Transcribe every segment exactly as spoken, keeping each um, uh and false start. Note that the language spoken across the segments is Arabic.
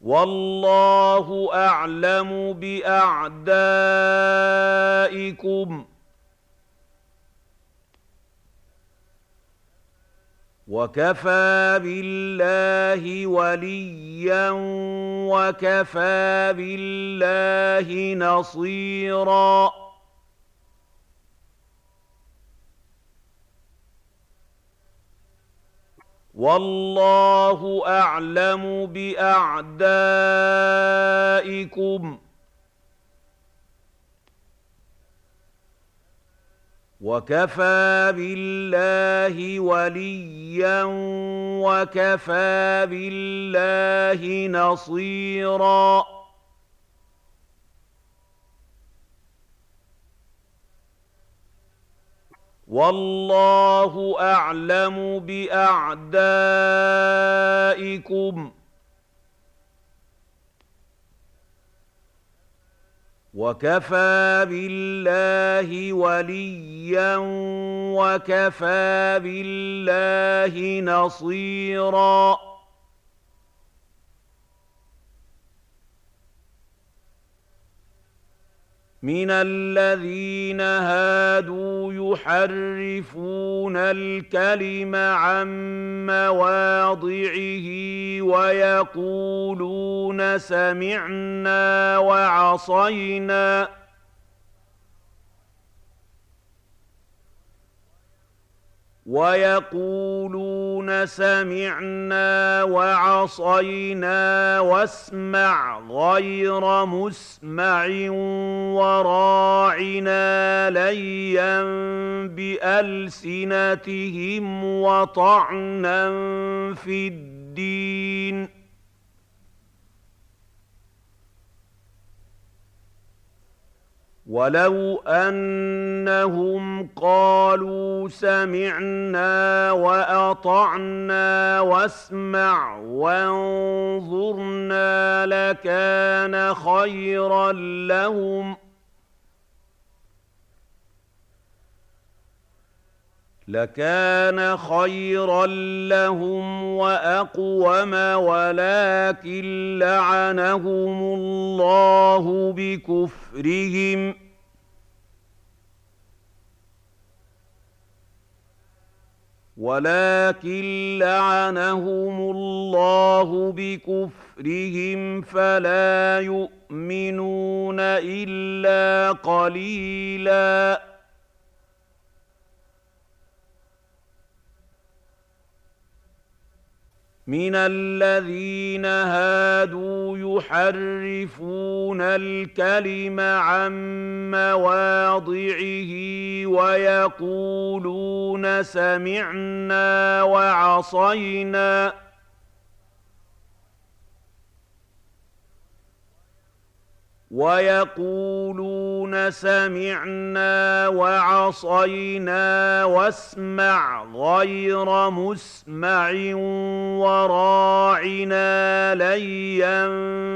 وَاللَّهُ أَعْلَمُ بِأَعْدَائِكُمْ ۚ وَكَفَىٰ بِاللَّهِ وَلِيًّا وَكَفَىٰ بِاللَّهِ نَصِيرًا. وَاللَّهُ أَعْلَمُ بِأَعْدَائِكُمْ ۚ وَكَفَىٰ بِاللَّهِ وَلِيًّا وَكَفَىٰ بِاللَّهِ نَصِيرًا. وَاللَّهُ أَعْلَمُ بِأَعْدَائِكُمْ ۚ وَكَفَىٰ بِاللَّهِ وَلِيًّا وَكَفَىٰ بِاللَّهِ نَصِيرًا. مِنَ الَّذِينَ هَادُوا يُحَرِّفُونَ الْكَلِمَ عَن مَّوَاضِعِهِ وَيَقُولُونَ سَمِعْنَا وَعَصَيْنَا وَيَقُولُونَ سَمِعْنَا وَعَصَيْنَا وَاسْمَعْ غَيْرَ مُسْمَعٍ وَرَاعِنَا لَيًّا بِأَلْسِنَتِهِمْ وَطَعْنًا فِي الدِّينِ ۚ وَلَوْ أَنَّهُمْ قَالُوا سَمِعْنَا وَأَطَعْنَا وَاسْمَعْ وَانظُرْنَا لَكَانَ خَيْرًا لَّهُمْ لَكَانَ خَيْرًا لَّهُمْ وَأَقْوَمَ وَلَٰكِن لَّعَنَهُمُ اللَّهُ بِكُفْرِهِمْ ولكن لعنهم الله بكفرهم فلا يؤمنون إلا قليلاً. مِنَ الَّذِينَ هَادُوا يُحَرِّفُونَ الْكَلِمَ عَن مَّوَاضِعِهِ وَيَقُولُونَ سَمِعْنَا وَعَصَيْنَا وَيَقُولُونَ سَمِعْنَا وَعَصَيْنَا وَاسْمَعْ غَيْرَ مُسْمَعٍ وَرَاعِنَا لَيًّا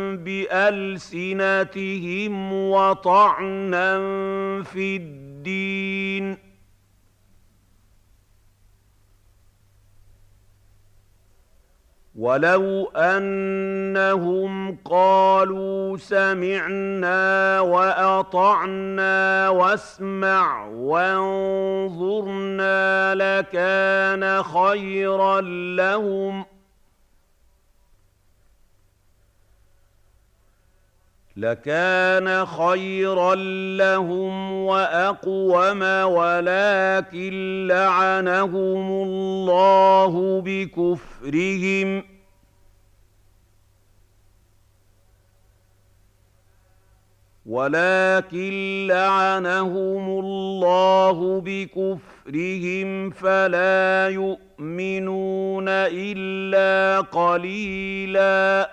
بِأَلْسِنَتِهِمْ وَطَعْنًا فِي الدِّينِ ۚ وَلَوْ أَنَّهُمْ قَالُوا سَمِعْنَا وَأَطَعْنَا وَاسْمَعْ وَانظُرْنَا لَكَانَ خَيْرًا لَّهُمْ لَكَانَ خَيْرًا لَّهُمْ وَأَقْوَمَ وَلَٰكِن لَّعَنَهُمُ اللَّهُ بِكُفْرِهِمْ ولكن لعنهم الله بكفرهم فلا يؤمنون إلا قليلاً.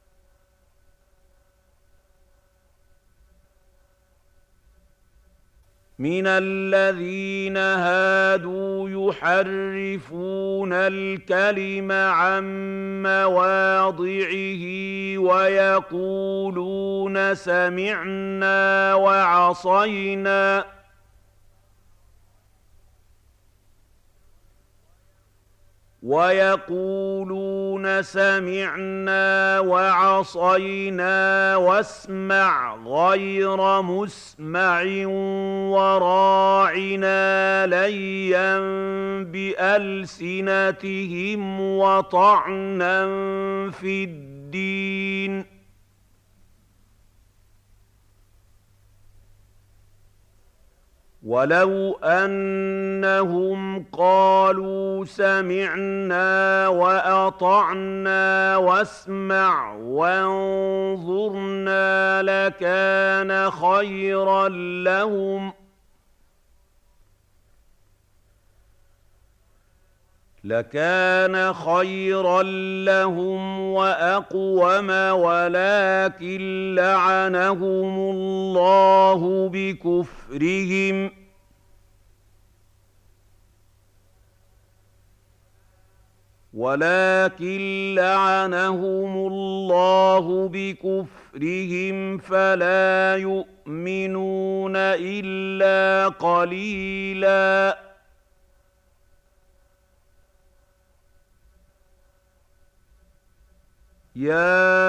مِنَ الَّذِينَ هَادُوا يُحَرِّفُونَ الْكَلِمَ عَن مَّوَاضِعِهِ وَيَقُولُونَ سَمِعْنَا وَعَصَيْنَا ويقولون سمعنا وعصينا واسمع غير مسمع وراعنا ليا بألسنتهم وطعنا في الدين. ولو أنهم قالوا سمعنا وأطعنا واسمع وانظرنا لكان خيرا لهم لكان خيرا لهم وأقوم ولكن لعنهم الله بكفرهم ولكن لعنهم الله بكفرهم فلا يؤمنون إلا قليلاً. يا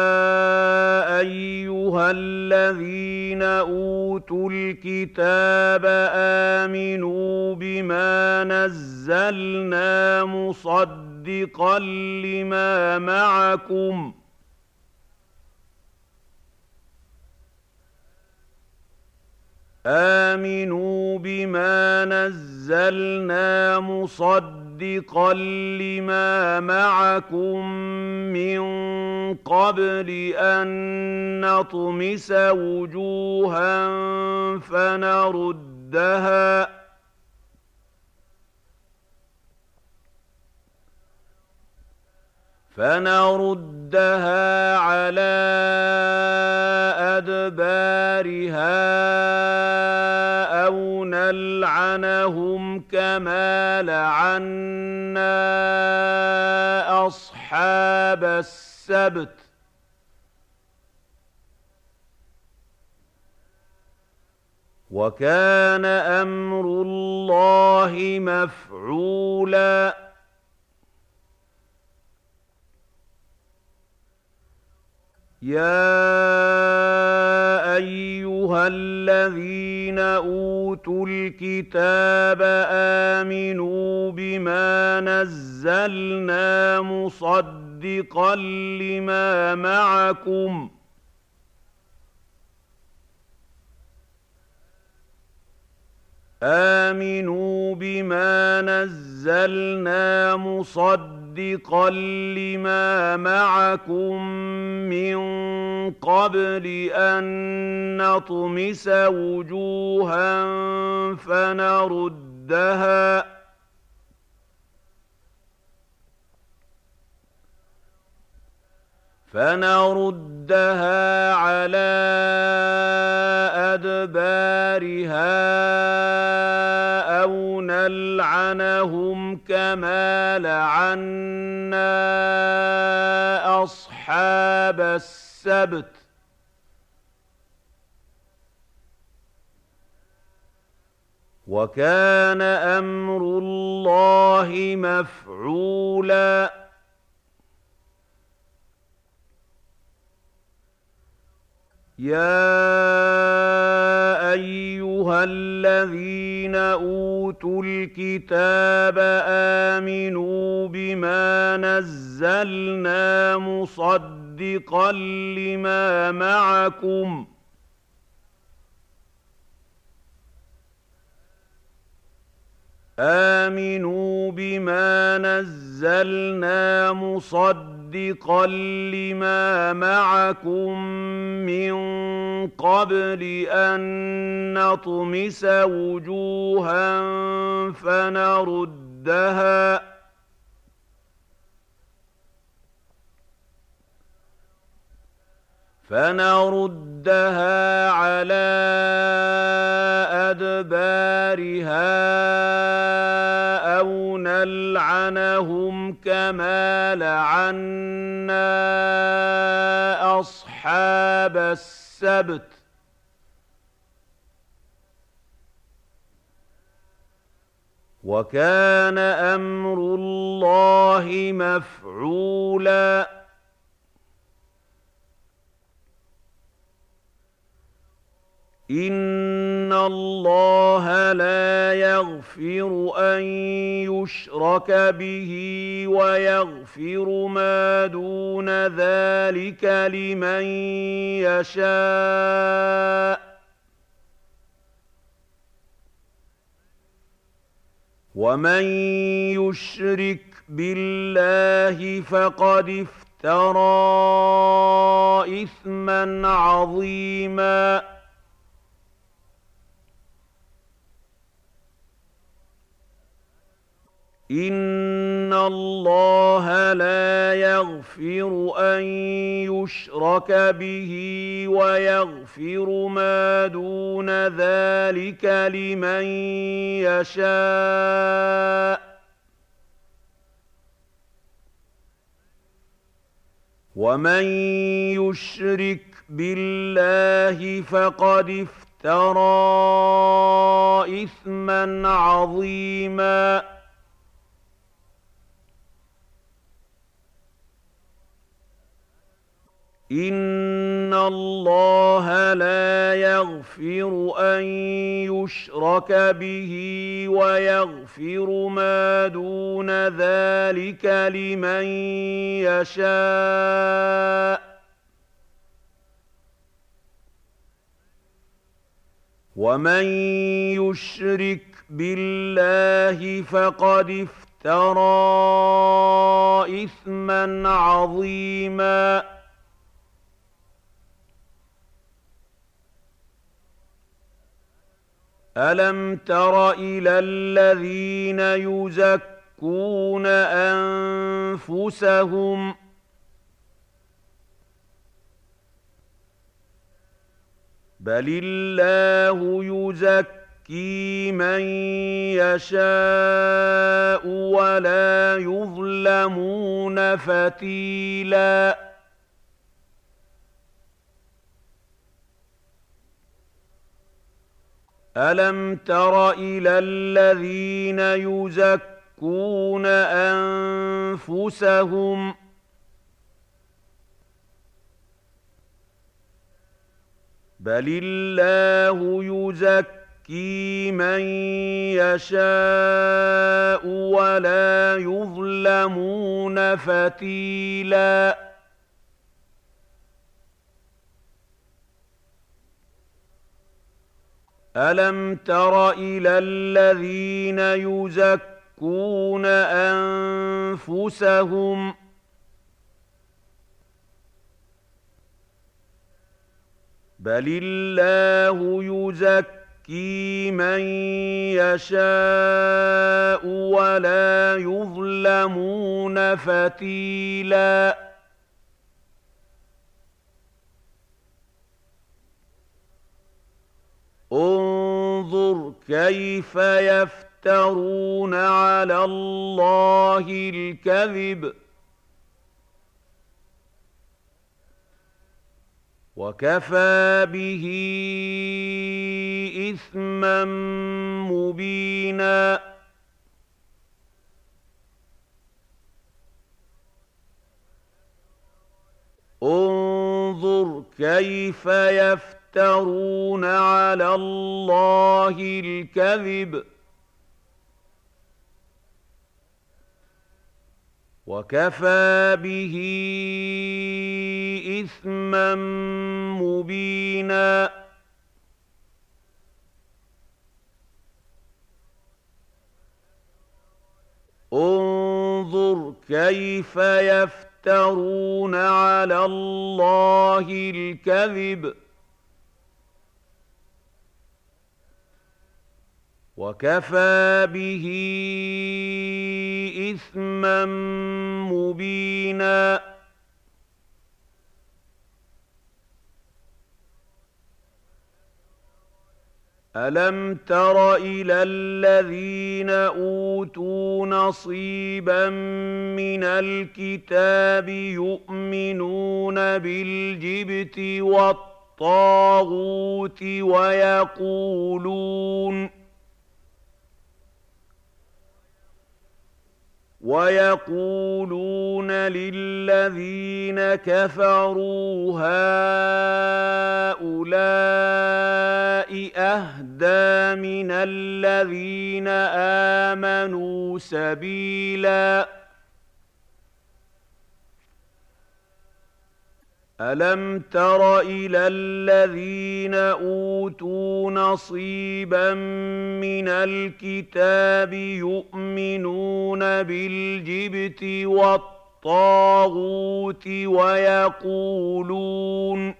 أيها الذين أوتوا الكتاب آمنوا بما نزلنا مصدقا لما معكم آمنوا بما نزلنا مصدقا لما معكم من قبل أن نطمس وجوها فنردها فنردها على أدبارها أو نلعنهم كما لعنا أصحاب السبت وكان أمر الله مفعولا. يا أيها الذين أوتوا الكتاب آمنوا بما نزلنا مصدقا لما معكم آمنوا بما نزلنا مصدقا لما معكم من قبل أن نطمس وجوها فنردها فنردها على أدبارها أو نلعنهم كما لعنا أصحاب السبت وكان أمر الله مفعولا. يا أيها الذين أوتوا الكتاب آمنوا بما نزلنا مصدقا لما معكم آمنوا بما نزلنا مصدقا لما معكم من قبل أن نطمس وجوها فنردها فنردها على أدبارها أو نلعنهم كما لعنا أصحاب السبت وَكَانَ أَمْرُ اللَّهِ مَفْعُولًا إِنَّ اللَّهَ لَا يَغْفِرُ أَن يُشْرَكَ بِهِ وَيَغْفِرُ مَا دُونَ ذَلِكَ لِمَن يَشَاءُ وَمَن يُشْرِكْ بِاللَّهِ فَقَدِ افْتَرَىٰ إِثْمًا عَظِيمًا إِنَّ اللَّهَ لَا يَغْفِرُ أَن يُشْرَكَ بِهِ وَيَغْفِرُ مَا دُونَ ذَلِكَ لِمَن يَشَاءُ وَمَن يُشْرِكْ بِاللَّهِ فَقَدِ افْتَرَىٰ إِثْمًا عَظِيمًا إِنَّ اللَّهَ لَا يَغْفِرُ أَن يُشْرَكَ بِهِ وَيَغْفِرُ مَا دُونَ ذَلِكَ لِمَن يَشَاءُ وَمَن يُشْرِكْ بِاللَّهِ فَقَدِ افْتَرَىٰ إِثْمًا عَظِيمًا أَلَمْ تَرَ إِلَى الَّذِينَ يُزَكُّونَ أَنفُسَهُم ۚ بَلِ اللَّهُ يُزَكِّي مَن يَشَاءُ وَلَا يُظْلَمُونَ فَتِيلًا أَلَمْ تَرَ إِلَى الَّذِينَ يُزَكُّونَ أَنفُسَهُم ۚ بَلِ اللَّهُ يُزَكِّي مَن يَشَاءُ وَلَا يُظْلَمُونَ فَتِيلًا أَلَمْ تَرَ إِلَى الَّذِينَ يُزَكُّونَ أَنفُسَهُم ۚ بَلِ اللَّهُ يُزَكِّي مَن يَشَاءُ وَلَا يُظْلَمُونَ فَتِيلًا انظُرْ كَيْفَ يَفْتَرُونَ عَلَى اللَّهِ الْكَذِبَ وَكَفَىٰ بِهِ إِثْمًا مُّبِينًا انظُرْ كَيْفَ يَفْتَرُونَ عَلَى اللَّهِ الْكَذِبَ وَكَفَىٰ بِهِ إِثْمًا مُّبِينًا انظُرْ كَيْفَ يَفْتَرُونَ عَلَى اللَّهِ الْكَذِبَ وَكَفَىٰ بِهِ إِثْمًا مُّبِينًا أَلَمْ تَرَ إِلَى الَّذِينَ أُوتُوا نَصِيبًا مِّنَ الْكِتَابِ يُؤْمِنُونَ بِالْجِبْتِ وَالطَّاغُوتِ وَيَقُولُونَ وَيَقُولُونَ لِلَّذِينَ كَفَرُوا هَٰؤُلَاءِ أَهْدَىٰ مِنَ الَّذِينَ آمَنُوا سَبِيلًا أَلَمْ تَرَ إِلَى الَّذِينَ أُوتُوا نَصِيبًا مِّنَ الْكِتَابِ يُؤْمِنُونَ بِالْجِبْتِ وَالطَّاغُوتِ وَيَقُولُونَ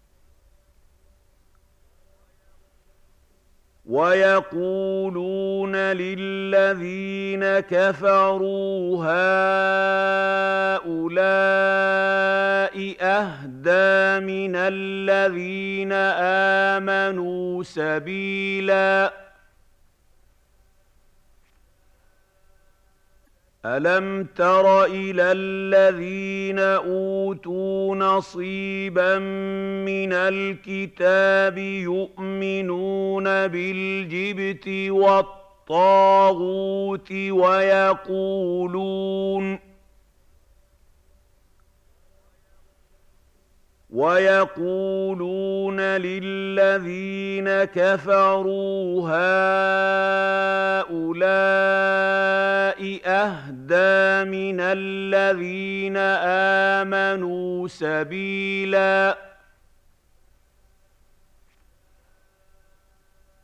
وَيَقُولُونَ لِلَّذِينَ كَفَرُوا هَٰؤُلَاءِ أَهْدَىٰ مِنَ الَّذِينَ آمَنُوا سَبِيلًا أَلَمْ تَرَ إِلَى الَّذِينَ أُوتُوا نَصِيبًا مِّنَ الْكِتَابِ يُؤْمِنُونَ بِالْجِبْتِ وَالطَّاغُوتِ وَيَقُولُونَ وَيَقُولُونَ لِلَّذِينَ كَفَرُوا هَٰؤُلَاءِ أَهْدَىٰ مِنَ الَّذِينَ آمَنُوا سَبِيلًا